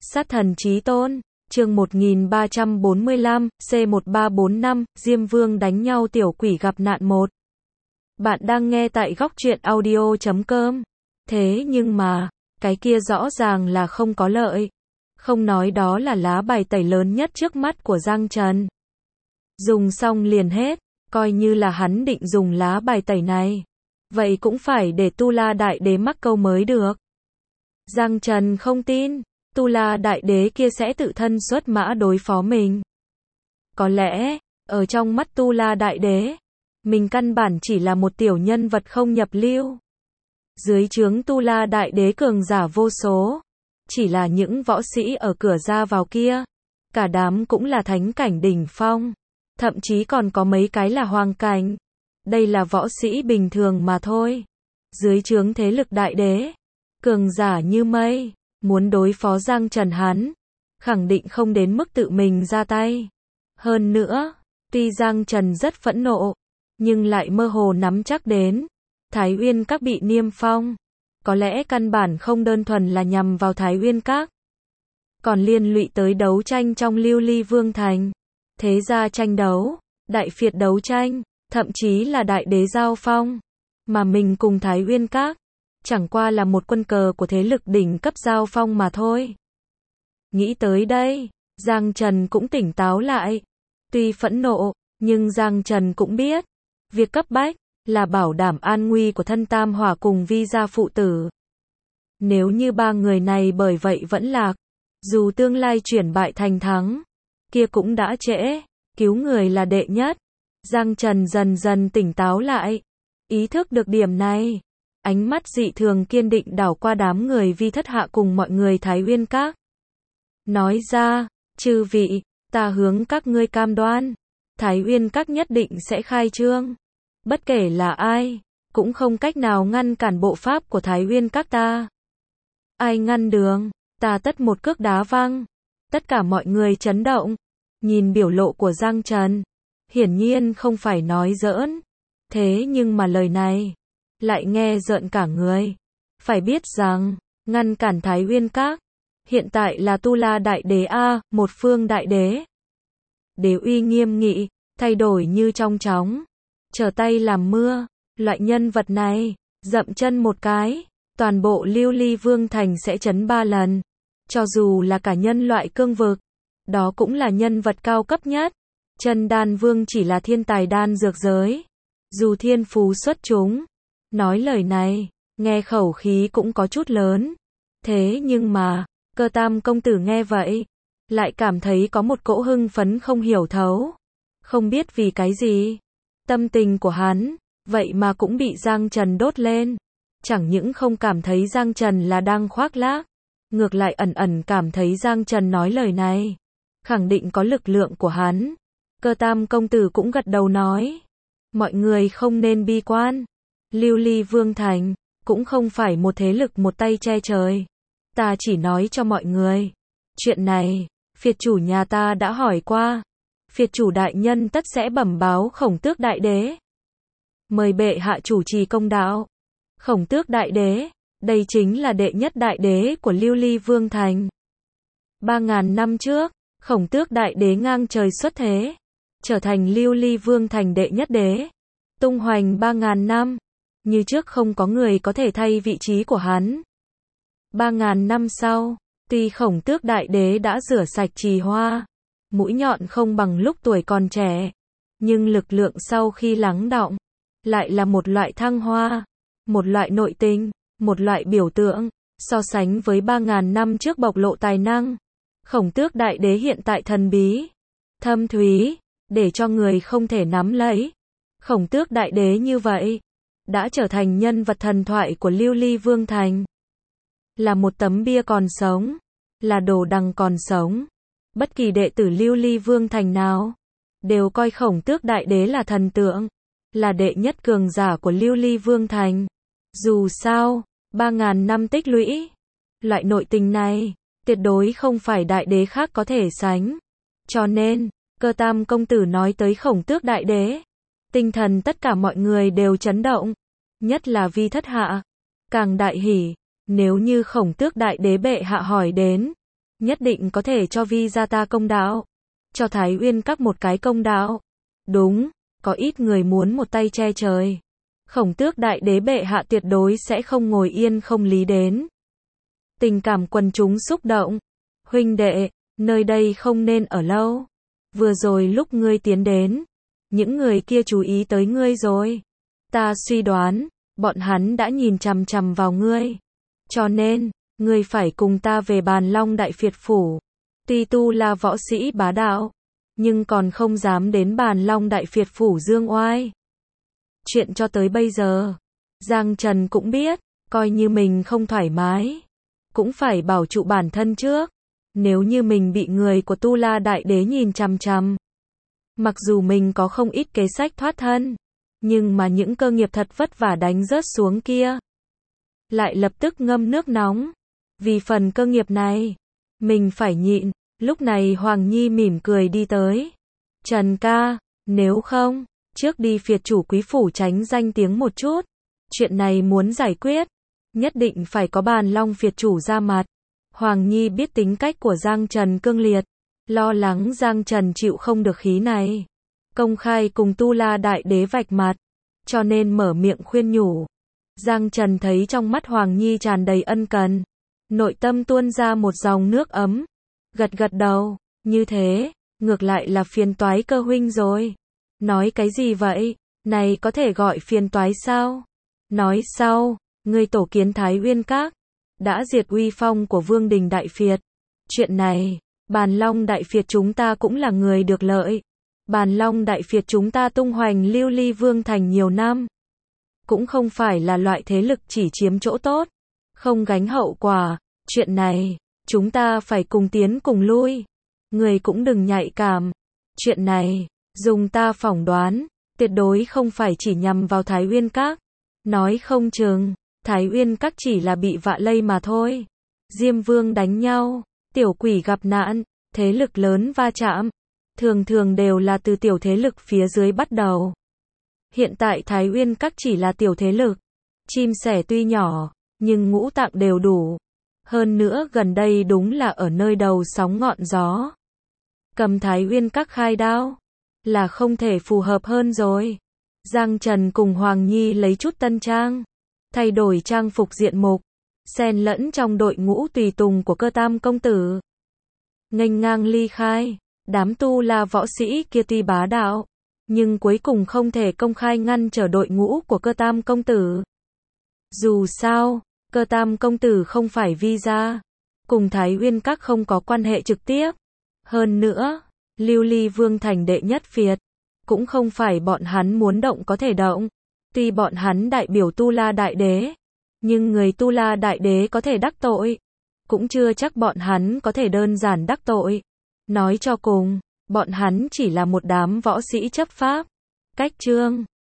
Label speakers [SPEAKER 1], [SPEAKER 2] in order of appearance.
[SPEAKER 1] Sát thần chí tôn, chương 1345, C1345, Diêm Vương đánh nhau tiểu quỷ gặp nạn 1. Bạn đang nghe tại góc truyện audio.com. Thế nhưng mà, cái kia rõ ràng là không có lợi. Không nói đó là lá bài tẩy lớn nhất trước mắt của Giang Trần. Dùng xong liền hết, coi như là hắn định dùng lá bài tẩy này. Vậy cũng phải để Tu La Đại Đế mắc câu mới được. Giang Trần không tin, Tu La Đại Đế kia sẽ tự thân xuất mã đối phó mình. Có lẽ, ở trong mắt Tu La Đại Đế, mình căn bản chỉ là một tiểu nhân vật không nhập lưu. Dưới trướng Tu La Đại Đế cường giả vô số, chỉ là những võ sĩ ở cửa ra vào kia, cả đám cũng là thánh cảnh đỉnh phong, thậm chí còn có mấy cái là hoàng cảnh. Đây là võ sĩ bình thường mà thôi. Dưới trướng thế lực đại đế, cường giả như mây, muốn đối phó Giang Trần hắn, khẳng định không đến mức tự mình ra tay. Hơn nữa, tuy Giang Trần rất phẫn nộ, nhưng lại mơ hồ nắm chắc đến Thái Uyên Các bị niêm phong, có lẽ căn bản không đơn thuần là nhằm vào Thái Uyên Các, còn liên lụy tới đấu tranh trong Lưu Ly Vương Thành, thế gia tranh đấu, đại phiệt đấu tranh, thậm chí là đại đế giao phong, mà mình cùng Thái Uyên Các chẳng qua là một quân cờ của thế lực đỉnh cấp giao phong mà thôi. Nghĩ tới đây, Giang Trần cũng tỉnh táo lại. Tuy phẫn nộ, nhưng Giang Trần cũng biết, việc cấp bách là bảo đảm an nguy của thân Tam Hỏa cùng Vi gia phụ tử. Nếu như ba người này bởi vậy vẫn lạc, dù tương lai chuyển bại thành thắng, kia cũng đã trễ, cứu người là đệ nhất. Giang Trần dần dần tỉnh táo lại, ý thức được điểm này, ánh mắt dị thường kiên định đảo qua đám người Vi thất hạ cùng mọi người Thái Uyên Các. Nói ra, chư vị, ta hướng các ngươi cam đoan, Thái Uyên Các nhất định sẽ khai trương. Bất kể là ai, cũng không cách nào ngăn cản bộ pháp của Thái Uyên Các ta. Ai ngăn đường, ta tất một cước đá văng. Tất cả mọi người chấn động, nhìn biểu lộ của Giang Trần, hiển nhiên không phải nói giỡn. Thế nhưng mà lời này lại nghe rợn cả người. Phải biết rằng, ngăn cản Thái Uyên Các, hiện tại là Tu La Đại Đế A, một phương đại đế. Đế uy nghiêm nghị, thay đổi như trong chóng, trở tay làm mưa. Loại nhân vật này, dậm chân một cái, toàn bộ Lưu Ly Vương Thành sẽ chấn 3 lần. Cho dù là cả nhân loại cương vực, đó cũng là nhân vật cao cấp nhất. Chân Đan Vương chỉ là thiên tài đan dược giới, dù thiên phú xuất chúng. Nói lời này, nghe khẩu khí cũng có chút lớn. Thế nhưng mà, Cơ Tam công tử nghe vậy, lại cảm thấy có một cỗ hưng phấn không hiểu thấu. Không biết vì cái gì, tâm tình của hắn, vậy mà cũng bị Giang Trần đốt lên. Chẳng những không cảm thấy Giang Trần là đang khoác lác, ngược lại ẩn ẩn cảm thấy Giang Trần nói lời này, khẳng định có lực lượng của hắn. Cơ Tam công tử cũng gật đầu nói, mọi người không nên bi quan. Lưu Ly Vương Thành cũng không phải một thế lực một tay che trời. Ta chỉ nói cho mọi người, chuyện này, phiệt chủ nhà ta đã hỏi qua. Phiệt chủ đại nhân tất sẽ bẩm báo Khổng Tước Đại Đế. Mời bệ hạ chủ trì công đạo. Khổng Tước Đại Đế, đây chính là đệ nhất đại đế của Lưu Ly Vương Thành. 3.000 năm trước, Khổng Tước Đại Đế ngang trời xuất thế, trở thành Lưu Ly Vương Thành đệ nhất đế. Tung hoành 3.000 năm, như trước không có người có thể thay vị trí của hắn. 3.000 năm sau, tuy Khổng Tước Đại Đế đã rửa sạch trì hoa, mũi nhọn không bằng lúc tuổi còn trẻ, nhưng lực lượng sau khi lắng đọng, lại là một loại thăng hoa, một loại nội tình, một loại biểu tượng. So sánh với 3.000 năm trước bộc lộ tài năng, Khổng Tước Đại Đế hiện tại thần bí, thâm thúy, để cho người không thể nắm lấy. Khổng Tước Đại Đế như vậy, đã trở thành nhân vật thần thoại của Lưu Ly Vương Thành. Là một tấm bia còn sống, là đồ đằng còn sống. Bất kỳ đệ tử Lưu Ly Vương Thành nào, đều coi Khổng Tước Đại Đế là thần tượng, là đệ nhất cường giả của Lưu Ly Vương Thành. Dù sao, 3.000 năm tích lũy, loại nội tình này, tuyệt đối không phải đại đế khác có thể sánh. Cho nên, Cơ Tam công tử nói tới Khổng Tước Đại Đế, tinh thần tất cả mọi người đều chấn động, nhất là Vi thất hạ, càng đại hỉ. Nếu như Khổng Tước Đại Đế bệ hạ hỏi đến, nhất định có thể cho Vi gia ta công đạo. Cho Thái Uyên Các một cái công đạo. Đúng, có ít người muốn một tay che trời. Khổng Tước đại đế bệ hạ tuyệt đối sẽ không ngồi yên không lý đến. Tình cảm quần chúng xúc động. Huynh đệ, nơi đây không nên ở lâu. Vừa rồi lúc ngươi tiến đến, những người kia chú ý tới ngươi rồi. Ta suy đoán, bọn hắn đã nhìn chằm chằm vào ngươi. Cho nên, ngươi phải cùng ta về Bàn Long Đại Phiệt Phủ. Tuy tu là võ sĩ bá đạo, nhưng còn không dám đến Bàn Long Đại Phiệt Phủ dương oai. Chuyện cho tới bây giờ, Giang Trần cũng biết, coi như mình không thoải mái, cũng phải bảo trụ bản thân trước. Nếu như mình bị người của Tu La Đại Đế nhìn chằm chằm, mặc dù mình có không ít kế sách thoát thân, nhưng mà những cơ nghiệp thật vất vả đánh rớt xuống kia, lại lập tức ngâm nước nóng. Vì phần cơ nghiệp này, mình phải nhịn. Lúc này Hoàng Nhi mỉm cười đi tới. Trần ca, nếu không, trước đi phiệt chủ quý phủ tránh danh tiếng một chút. Chuyện này muốn giải quyết, nhất định phải có Bàn Long phiệt chủ ra mặt. Hoàng Nhi biết tính cách của Giang Trần cương liệt, lo lắng Giang Trần chịu không được khí này, công khai cùng Tu La Đại Đế vạch mặt, cho nên mở miệng khuyên nhủ. Giang Trần thấy trong mắt Hoàng Nhi tràn đầy ân cần, nội tâm tuôn ra một dòng nước ấm, gật gật đầu, như thế, ngược lại là phiền toái Cơ huynh rồi. Nói cái gì vậy, này có thể gọi phiền toái sao? Nói sau, ngươi tổ kiến Thái Uyên Các, đã diệt uy phong của Vương Đình Đại Phiệt. Chuyện này, Bàn Long Đại Phiệt chúng ta cũng là người được lợi. Bàn Long Đại Phiệt chúng ta tung hoành lưu ly vương thành nhiều năm, cũng không phải là loại thế lực chỉ chiếm chỗ tốt, không gánh hậu quả. Chuyện này, chúng ta phải cùng tiến cùng lui. Người cũng đừng nhạy cảm. Chuyện này, dùng ta phỏng đoán, tuyệt đối không phải chỉ nhằm vào Thái Uyên Các. Nói không chừng, Thái Uyên Các chỉ là bị vạ lây mà thôi. Diêm Vương đánh nhau, tiểu quỷ gặp nạn, thế lực lớn va chạm, thường thường đều là từ tiểu thế lực phía dưới bắt đầu. Hiện tại Thái Uyên Các chỉ là tiểu thế lực, chim sẻ tuy nhỏ, nhưng ngũ tạng đều đủ. Hơn nữa gần đây đúng là ở nơi đầu sóng ngọn gió. Cầm Thái Uyên Các khai đao, là không thể phù hợp hơn rồi. Giang Trần cùng Hoàng Nhi lấy chút tân trang, thay đổi trang phục diện mục, xen lẫn trong đội ngũ tùy tùng của Cơ Tam công tử. Nghênh ngang ly khai, đám tu la võ sĩ kia tuy bá đạo, nhưng cuối cùng không thể công khai ngăn trở đội ngũ của Cơ Tam công tử. Dù sao, Cơ Tam công tử không phải Vi gia, cùng Thái Uyên Các không có quan hệ trực tiếp. Hơn nữa, lưu ly vương thành đệ nhất phiệt, cũng không phải bọn hắn muốn động có thể động. Tuy bọn hắn đại biểu Tu La Đại Đế, nhưng người Tu La Đại Đế có thể đắc tội, cũng chưa chắc bọn hắn có thể đơn giản đắc tội. Nói cho cùng, bọn hắn chỉ là một đám võ sĩ chấp pháp, cách chương.